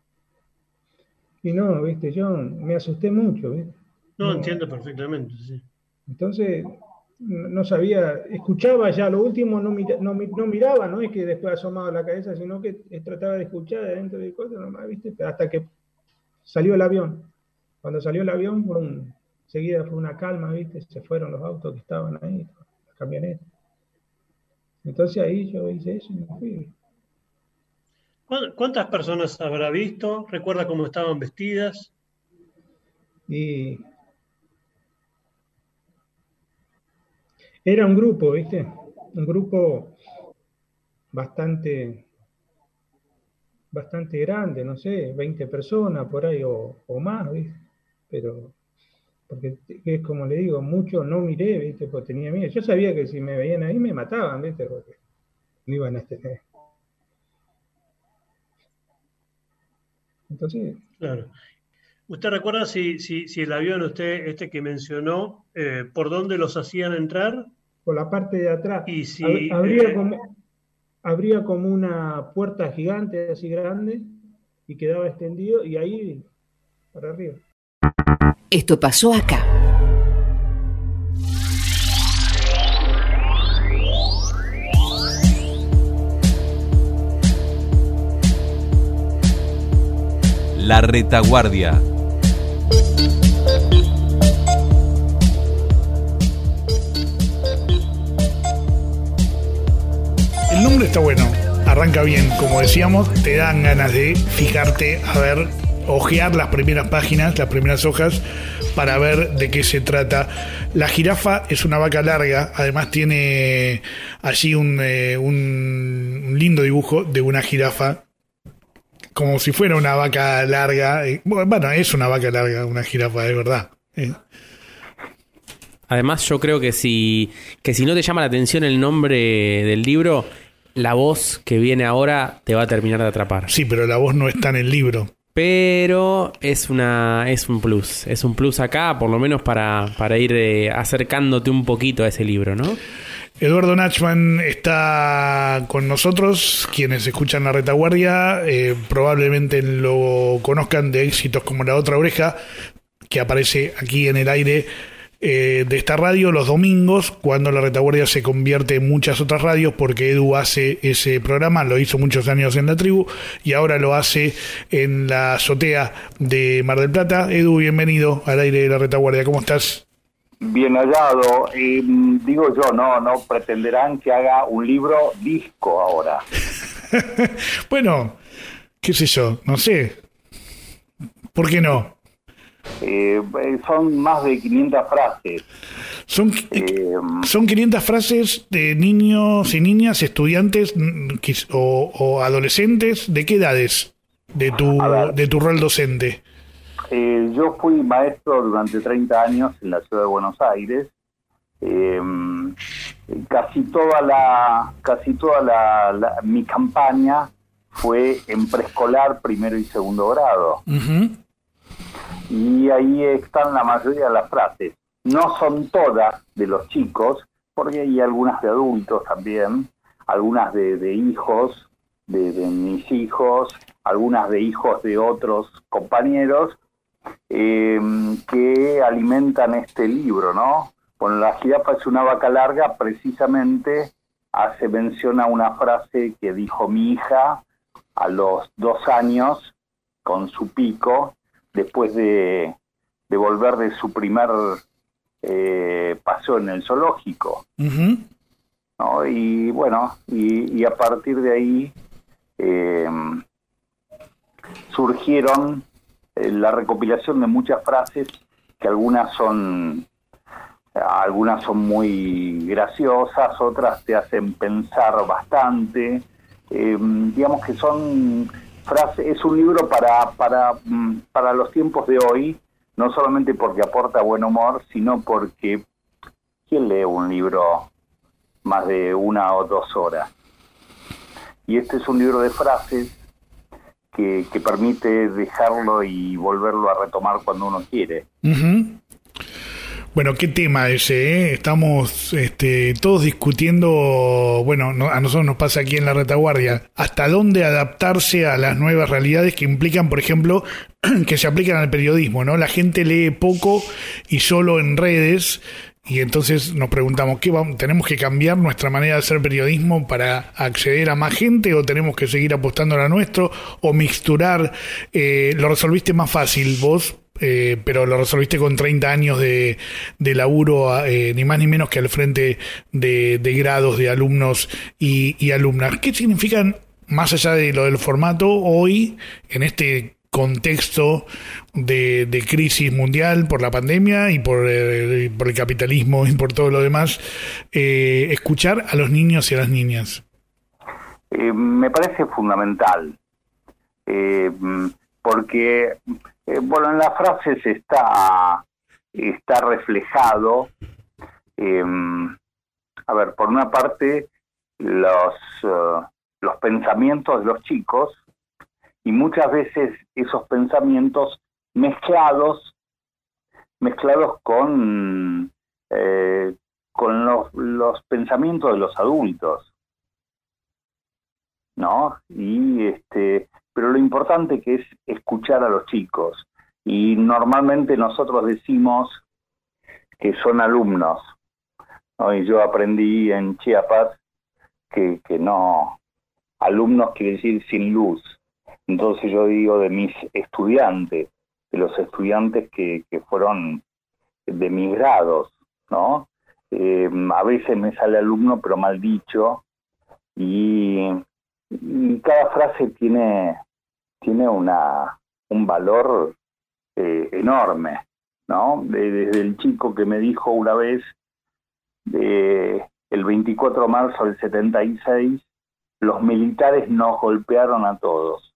Y no, ¿viste? Yo me asusté mucho, ¿viste? No, no entiendo perfectamente, sí. Entonces, no sabía, escuchaba ya, lo último no, mira, no, no miraba, no es que después asomaba la cabeza, sino que trataba de escuchar de dentro de cosas nomás, ¿viste? Hasta que salió el avión. Cuando salió el avión, fue un, enseguida fue una calma, ¿viste? Se fueron los autos que estaban ahí, las camionetas. Entonces ahí yo hice eso y me fui. ¿Cuántas personas habrá visto? ¿Recuerda cómo estaban vestidas? Y era un grupo, ¿viste? Un grupo bastante, bastante grande, no sé, veinte personas por ahí o, o más, ¿viste? Pero, porque es como le digo, mucho no miré, ¿viste? Porque tenía miedo. Yo sabía que si me veían ahí me mataban, ¿viste? Porque no iban a tener. Entonces... Claro. ¿Usted recuerda si, si, si el avión usted este que mencionó, eh, por dónde los hacían entrar? Por la parte de atrás. Y si, habría, eh, como, habría como una puerta gigante así grande y quedaba extendido y ahí para arriba. Esto pasó acá. La retaguardia. El nombre está bueno, arranca bien, como decíamos, te dan ganas de fijarte, a ver, ojear las primeras páginas, las primeras hojas, para ver de qué se trata. La jirafa es una vaca larga, además tiene allí un, eh, un, un lindo dibujo de una jirafa, como si fuera una vaca larga. Bueno, es una vaca larga, una jirafa, es verdad. Además, yo creo que si, que si no te llama la atención el nombre del libro, la voz que viene ahora te va a terminar de atrapar. Sí, pero la voz no está en el libro. Pero es una es un plus. Es un plus acá, por lo menos para, para ir eh, acercándote un poquito a ese libro, ¿no? Eduardo Nachman está con nosotros. Quienes escuchan La Retaguardia eh, probablemente lo conozcan de éxitos como La Otra Oreja, que aparece aquí en el aire eh, de esta radio los domingos, cuando La Retaguardia se convierte en muchas otras radios, porque Edu hace ese programa, lo hizo muchos años en La Tribu y ahora lo hace en la azotea de Mar del Plata. Edu, bienvenido al aire de La Retaguardia, ¿cómo estás? Bien hallado. Eh, digo yo, no, no pretenderán que haga un libro disco ahora. Bueno, qué sé yo, no sé. ¿Por qué no? Eh, son más de quinientas frases. Son, eh, son quinientas frases de niños y niñas, estudiantes o, o adolescentes. ¿De qué edades de tu, de tu rol docente? Eh, yo fui maestro durante treinta años en la ciudad de Buenos Aires. Eh, casi toda la, casi toda la, la, mi campaña fue en preescolar, primero y segundo grado. Uh-huh. Y ahí están la mayoría de las frases. No son todas de los chicos, porque hay algunas de adultos también, algunas de, de hijos, de, de mis hijos, algunas de hijos de otros compañeros, eh, que alimentan este libro, ¿no? Bueno, La jirafa es una vaca larga, precisamente hace mención a una frase que dijo mi hija a los dos años, con su pico, después de, de volver de su primer eh, paseo en el zoológico. Uh-huh. ¿No? Y bueno, y, y a partir de ahí eh, surgieron eh, la recopilación de muchas frases, que algunas son algunas son muy graciosas, otras te hacen pensar bastante. Eh, digamos que son frase, es un libro para, para, para los tiempos de hoy, no solamente porque aporta buen humor, sino porque ¿quién lee un libro más de una o dos horas? Y este es un libro de frases que, que permite dejarlo y volverlo a retomar cuando uno quiere. Uh-huh. Bueno, qué tema ese, ¿eh? Estamos este, todos discutiendo, bueno, no, a nosotros nos pasa aquí en La Retaguardia, hasta dónde adaptarse a las nuevas realidades que implican, por ejemplo, que se aplican al periodismo, ¿no? La gente lee poco y solo en redes, y entonces nos preguntamos, ¿qué vamos, tenemos que cambiar nuestra manera de hacer periodismo para acceder a más gente, o tenemos que seguir apostando a lo nuestro, o mixturar? Eh, lo resolviste más fácil vos, Eh, pero lo resolviste con treinta años de, de laburo, eh, ni más ni menos que al frente de, de grados de alumnos y, y alumnas. ¿Qué significan, más allá de lo del formato, hoy, en este contexto de, de crisis mundial por la pandemia y por, eh, por el capitalismo y por todo lo demás, eh, escuchar a los niños y a las niñas? Eh, me parece fundamental, eh, porque... Eh, bueno, en las frases está, está reflejado, eh, a ver, por una parte, los, uh, los pensamientos de los chicos, y muchas veces esos pensamientos mezclados, mezclados con, eh, con los, los pensamientos de los adultos, ¿no? Y este... pero lo importante que es escuchar a los chicos, y normalmente nosotros decimos que son alumnos, ¿no? Y yo aprendí en Chiapas que, que no, alumnos quiere decir sin luz, entonces yo digo de mis estudiantes, de los estudiantes que, que fueron de mis grados, ¿no? Eh, a veces me sale alumno pero mal dicho, y... y cada frase tiene tiene una un valor eh, enorme, ¿no? Desde el chico que me dijo una vez, eh, el veinticuatro de marzo del setenta y seis, los militares nos golpearon a todos.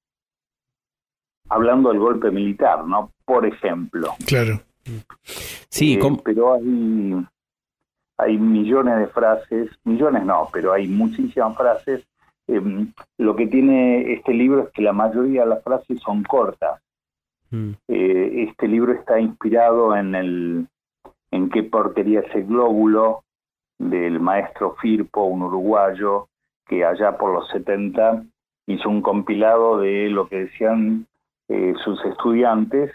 Hablando del golpe militar, ¿no? Por ejemplo. Claro. Sí, eh, pero hay, hay millones de frases, millones no, pero hay muchísimas frases. Eh, lo que tiene este libro es que la mayoría de las frases son cortas. Mm. Eh, este libro está inspirado en el en qué porquería es el glóbulo, del maestro Firpo, un uruguayo, que allá por los setenta hizo un compilado de lo que decían eh, sus estudiantes.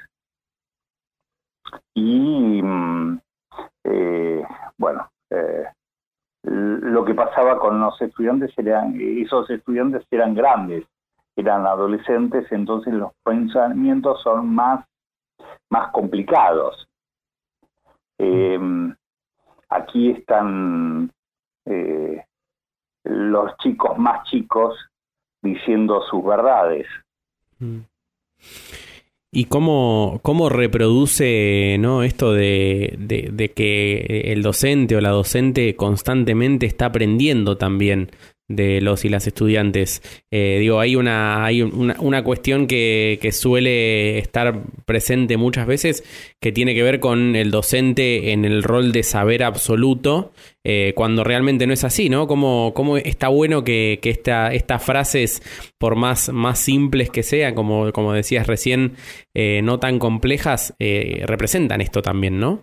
Y, eh, bueno, eh, lo que pasaba con los estudiantes eran, esos estudiantes eran grandes, eran adolescentes, entonces los pensamientos son más, más complicados. Eh, aquí están eh, los chicos más chicos diciendo sus verdades. ¿Y cómo, cómo reproduce, ¿no?, esto de, de, de que el docente o la docente constantemente está aprendiendo también de los y las estudiantes? Eh, digo, hay una hay una, una cuestión que, que suele estar presente muchas veces, que tiene que ver con el docente en el rol de saber absoluto, eh, cuando realmente no es así, ¿no? Cómo, cómo está bueno que, que esta, estas frases, por más, más simples que sean, como, como decías recién, eh, no tan complejas, eh, representan esto también, ¿no?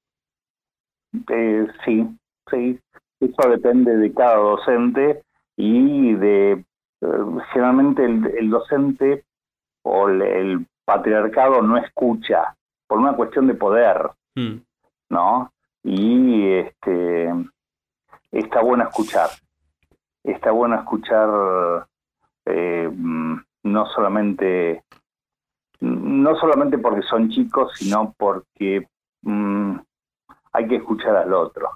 Eh, sí, sí. Eso depende de cada docente. Y de uh, generalmente el, el docente o el, el patriarcado no escucha por una cuestión de poder, mm. ¿no? Y este está bueno escuchar, está bueno escuchar eh, no solamente no solamente porque son chicos, sino porque mm, hay que escuchar al otro.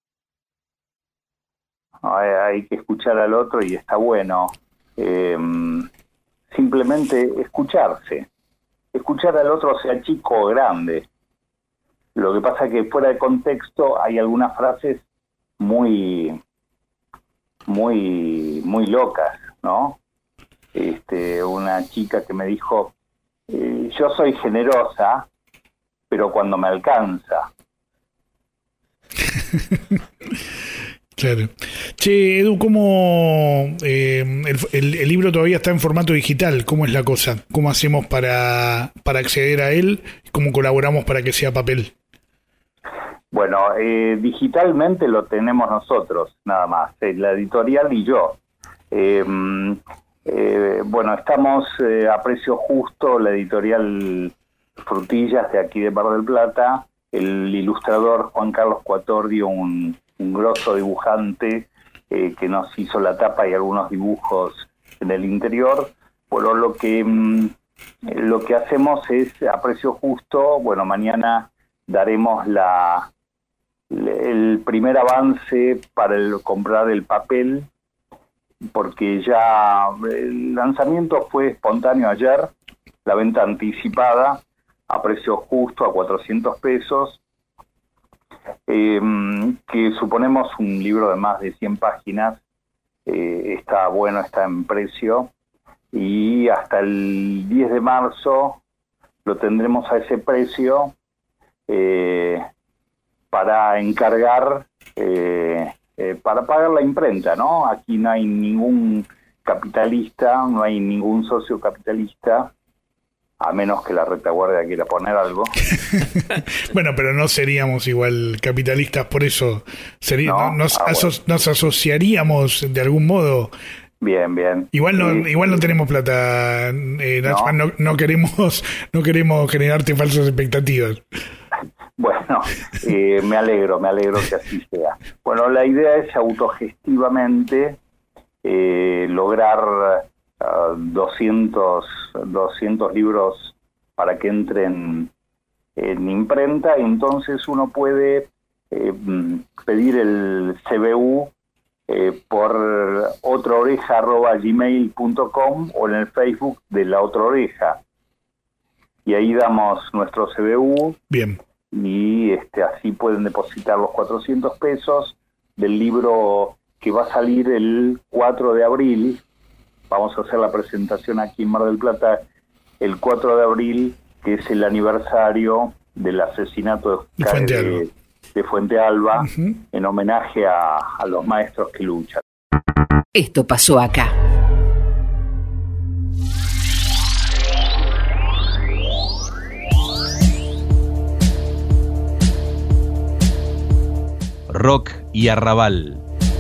Hay, hay que escuchar al otro y está bueno eh, simplemente escucharse, escuchar al otro, sea chico o grande. Lo que pasa es que fuera de contexto hay algunas frases muy muy muy locas, ¿no? Este, una chica que me dijo, eh, yo soy generosa, pero cuando me alcanza. Claro. Che, Edu, ¿cómo eh, el, el, el libro todavía está en formato digital? ¿Cómo es la cosa? ¿Cómo hacemos para, para acceder a él? ¿Cómo colaboramos para que sea papel? Bueno, eh, digitalmente lo tenemos nosotros, nada más, eh, la editorial y yo. Eh, eh, bueno, estamos eh, a precio justo, la editorial Frutillas de aquí de Mar del Plata, el ilustrador Juan Carlos Cuatordio, un un grosso dibujante eh, que nos hizo la tapa y algunos dibujos en el interior. Bueno, lo que mm, lo que hacemos es a precio justo. Bueno, mañana daremos la el primer avance para el, comprar el papel, porque ya el lanzamiento fue espontáneo ayer, la venta anticipada a precio justo, a cuatrocientos pesos. Eh, que suponemos un libro de más de cien páginas, eh, está bueno, está en precio, y hasta el diez de marzo lo tendremos a ese precio eh, para encargar, eh, eh, para pagar la imprenta, ¿no? Aquí no hay ningún capitalista, no hay ningún socio capitalista, a menos que la retaguardia quiera poner algo. Bueno, pero no seríamos igual capitalistas, por eso sería, no, no, nos, ah, aso bueno. nos asociaríamos de algún modo. Bien, bien. Igual no, sí, igual no tenemos plata, eh, no. No, no queremos, no queremos generarte falsas expectativas. Bueno, eh, me alegro, me alegro que así sea. Bueno, la idea es autogestivamente eh, lograr Uh, doscientos libros para que entren en imprenta, y entonces uno puede eh, pedir el C B U eh, por otraoreja arroba gmail punto com o en el Facebook de La Otra Oreja, y ahí damos nuestro C B U. Bien. Y este así pueden depositar los cuatrocientos pesos del libro que va a salir el cuatro de abril. Vamos a hacer la presentación aquí en Mar del Plata el cuatro de abril, que es el aniversario del asesinato de de Fuente de, Alba, de Fuente Alba uh-huh. en homenaje a, a los maestros que luchan. Esto pasó acá. Rock y arrabal.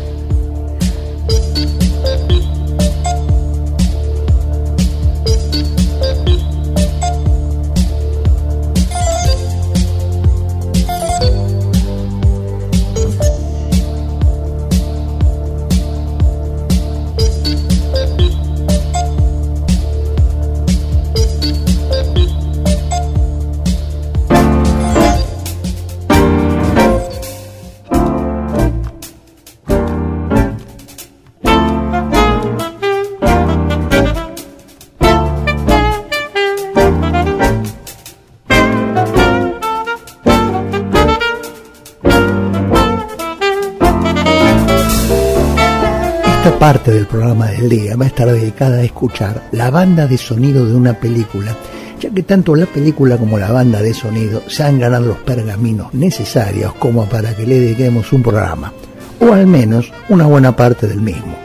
Parte del programa del día va a estar dedicada a escuchar la banda de sonido de una película, ya que tanto la película como la banda de sonido se han ganado los pergaminos necesarios como para que le dediquemos un programa, o al menos una buena parte del mismo.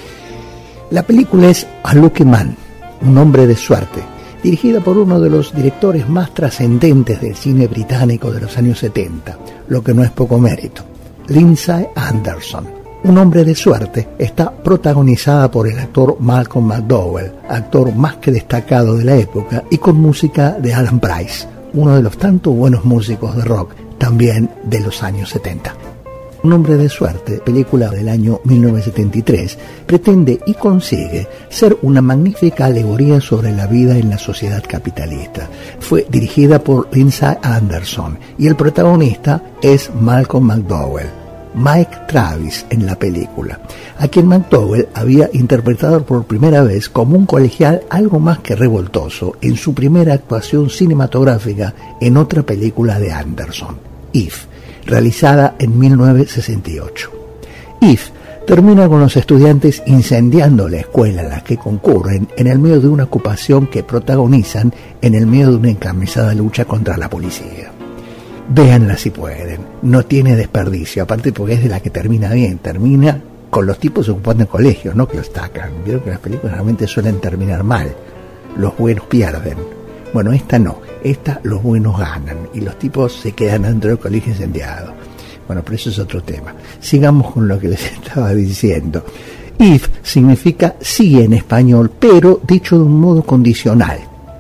La película es A Lucky Man, un hombre de suerte, dirigida por uno de los directores más trascendentes del cine británico de los años setenta, lo que no es poco mérito, Lindsay Anderson. Un hombre de suerte está protagonizada por el actor Malcolm McDowell, actor más que destacado de la época, y con música de Alan Price, uno de los tantos buenos músicos de rock también de los años setenta. Un hombre de suerte, película del año mil novecientos setenta y tres, pretende y consigue ser una magnífica alegoría sobre la vida en la sociedad capitalista. Fue dirigida por Lindsay Anderson y el protagonista es Malcolm McDowell, Mike Travis en la película, a quien McDowell había interpretado por primera vez como un colegial algo más que revoltoso en su primera actuación cinematográfica en otra película de Anderson, If, realizada en mil novecientos sesenta y ocho. If termina con los estudiantes incendiando la escuela en la que concurren en el medio de una ocupación que protagonizan en el medio de una encarnizada lucha contra la policía. Véanla si pueden, no tiene desperdicio, aparte porque es de la que termina bien, termina con los tipos ocupando el colegio, no que los tacan. Vieron que las películas realmente suelen terminar mal, los buenos pierden. Bueno, esta no, esta los buenos ganan y los tipos se quedan dentro del colegio incendiado. Bueno, pero eso es otro tema. Sigamos con lo que les estaba diciendo. If significa sí en español, pero dicho de un modo condicional.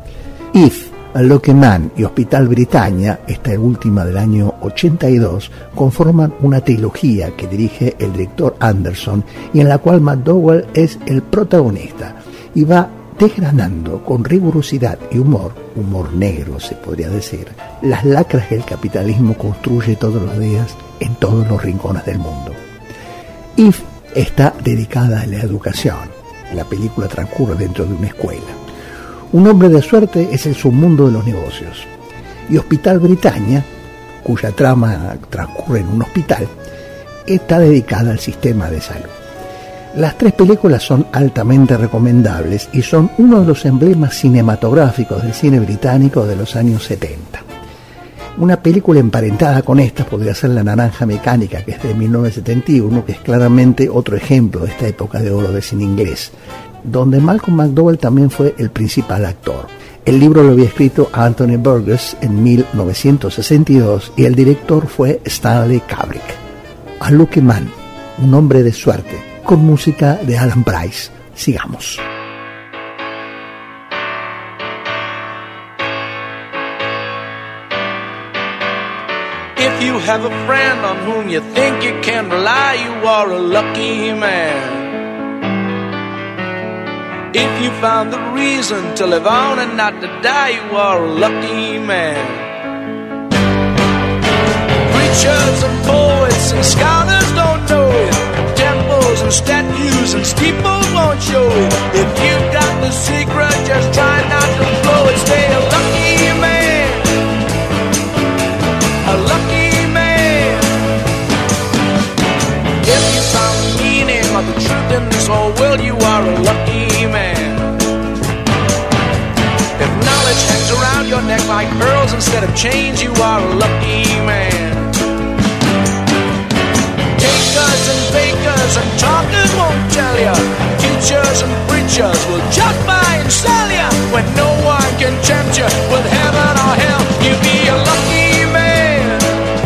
If, A Lucky Man y Hospital Britannia, esta última del año ochenta y dos, conforman una trilogía que dirige el director Anderson y en la cual McDowell es el protagonista y va desgranando con rigurosidad y humor, humor negro se podría decir, las lacras que el capitalismo construye todos los días en todos los rincones del mundo. If está dedicada a la educación. La película transcurre dentro de una escuela. Un hombre de suerte es el submundo de los negocios. Y Hospital Britannia, cuya trama transcurre en un hospital, está dedicada al sistema de salud. Las tres películas son altamente recomendables y son uno de los emblemas cinematográficos del cine británico de los años setenta. Una película emparentada con esta podría ser La Naranja Mecánica, que es de mil novecientos setenta y uno, que es claramente otro ejemplo de esta época de oro del cine inglés, donde Malcolm McDowell también fue el principal actor. El libro lo había escrito Anthony Burgess en mil novecientos sesenta y dos y el director fue Stanley Kubrick. A Lucky Man, un hombre de suerte, con música de Alan Price. Sigamos. If you have a friend on whom you think you can rely, you are a lucky man. If you found the reason to live on and not to die, you are a lucky man. Preachers and poets and scholars don't know it. Temples and statues and steeples won't show it. If you've got the secret, just try not to blow it. Stay a lucky man. A lucky man. If you found the meaning of the truth in this whole world, you are a lucky man. If knowledge hangs around around your neck like pearls instead of chains. You are a lucky man. Takers and fakers and talkers won't tell ya. Teachers and preachers will just buy and sell ya. When no one can tempt you with heaven or hell, you be a lucky man.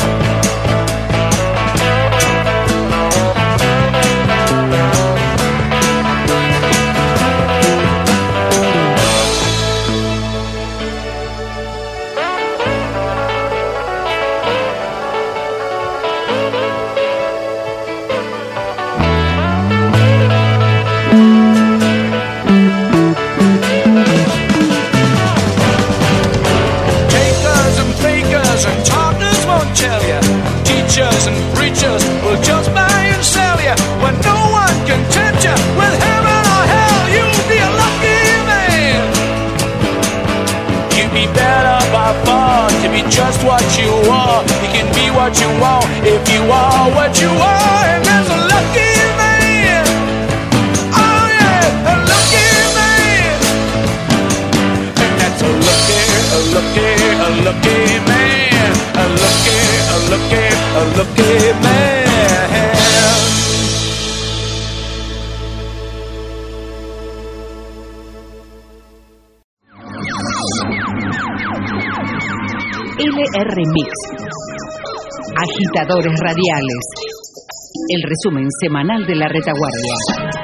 Teachers and preachers will just buy and sell you. When no one can tempt you with heaven or hell, you'll be a lucky man. You'd be better by far to be just what you are. You can be what you want if you are what you are, and that's a lucky man. Oh yeah, a lucky man. And that's a lucky, a lucky, a lucky man. A lucky, a lucky, a lucky man. L R Mix. Agitadores radiales. El resumen semanal de la retaguardia.